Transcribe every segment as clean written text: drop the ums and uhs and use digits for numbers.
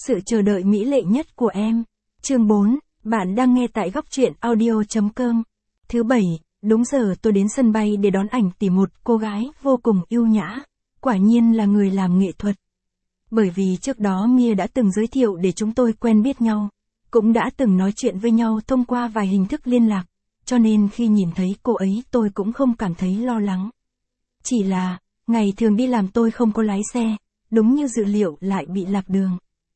Sự chờ đợi mỹ lệ nhất của em. Chương 4, bạn đang nghe tại góc truyện audio.com. Thứ Bảy, đúng giờ tôi đến sân bay để đón ảnh tỷ, một cô gái vô cùng yêu nhã, quả nhiên là người làm nghệ thuật. Bởi vì trước đó Mia đã từng giới thiệu để chúng tôi quen biết nhau, cũng đã từng nói chuyện với nhau thông qua vài hình thức liên lạc, cho nên khi nhìn thấy cô ấy tôi cũng không cảm thấy lo lắng. Chỉ là, ngày thường đi làm tôi không có lái xe, đúng như dự liệu lại bị lạc đường.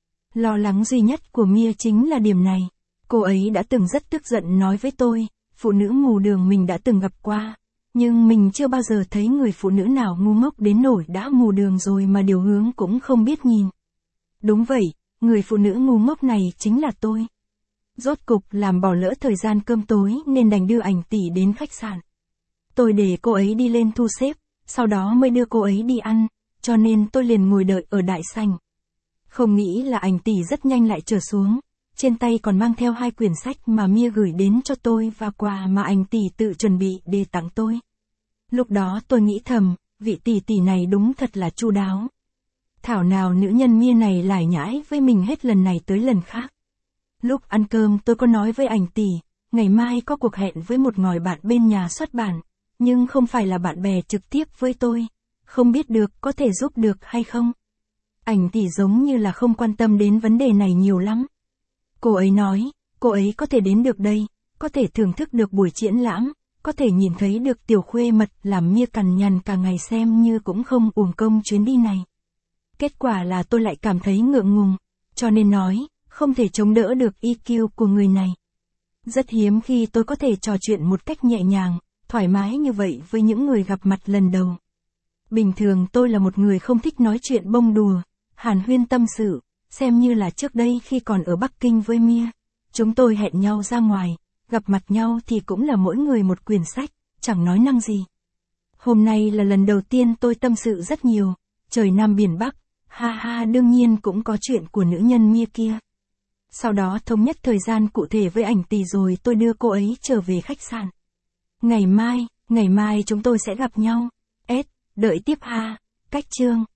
Lo lắng duy nhất của Mia chính là điểm này. Cô ấy đã từng rất tức giận nói với tôi, phụ nữ mù đường mình đã từng gặp qua, nhưng mình chưa bao giờ thấy người phụ nữ nào ngu ngốc đến nỗi đã mù đường rồi mà điều hướng cũng không biết nhìn. Đúng vậy, người phụ nữ ngu ngốc này chính là tôi. Rốt cục làm bỏ lỡ thời gian cơm tối nên đành đưa ảnh tỷ đến khách sạn. Tôi để cô ấy đi lên thu xếp, sau đó mới đưa cô ấy đi ăn, cho nên tôi liền ngồi đợi ở đại sảnh. Không nghĩ là ảnh tỷ rất nhanh lại trở xuống, trên tay còn mang theo 2 quyển sách mà Mia gửi đến cho tôi và quà mà ảnh tỷ tự chuẩn bị để tặng tôi. Lúc đó tôi nghĩ thầm, vị tỷ tỷ này đúng thật là chu đáo. Thảo nào nữ nhân Mia này lải nhải với mình hết lần này tới lần khác. Lúc ăn cơm tôi có nói với ảnh tỷ, ngày mai có cuộc hẹn với một ngòi bạn bên nhà xuất bản, nhưng không phải là bạn bè trực tiếp với tôi, không biết được có thể giúp được hay không. Ảnh tỷ giống như là không quan tâm đến vấn đề này nhiều lắm. Cô ấy nói, cô ấy có thể đến được đây, có thể thưởng thức được buổi triển lãm, có thể nhìn thấy được tiểu khuê mật làm Mia cằn nhằn cả ngày xem như cũng không uổng công chuyến đi này. Kết quả là tôi lại cảm thấy ngượng ngùng, cho nên nói, không thể chống đỡ được EQ của người này. Rất hiếm khi tôi có thể trò chuyện một cách nhẹ nhàng, thoải mái như vậy với những người gặp mặt lần đầu. Bình thường tôi là một người không thích nói chuyện bông đùa, hàn huyên tâm sự, xem như là trước đây khi còn ở Bắc Kinh với Mia, chúng tôi hẹn nhau ra ngoài, gặp mặt nhau thì cũng là mỗi người một quyển sách, chẳng nói năng gì. Hôm nay là lần đầu tiên tôi tâm sự rất nhiều, trời Nam biển Bắc, ha ha, đương nhiên cũng có chuyện của nữ nhân Mia kia. Sau đó thống nhất thời gian cụ thể với ảnh tỷ rồi tôi đưa cô ấy trở về khách sạn. Ngày mai chúng tôi sẽ gặp nhau. Đợi tiếp ha. Cách chương.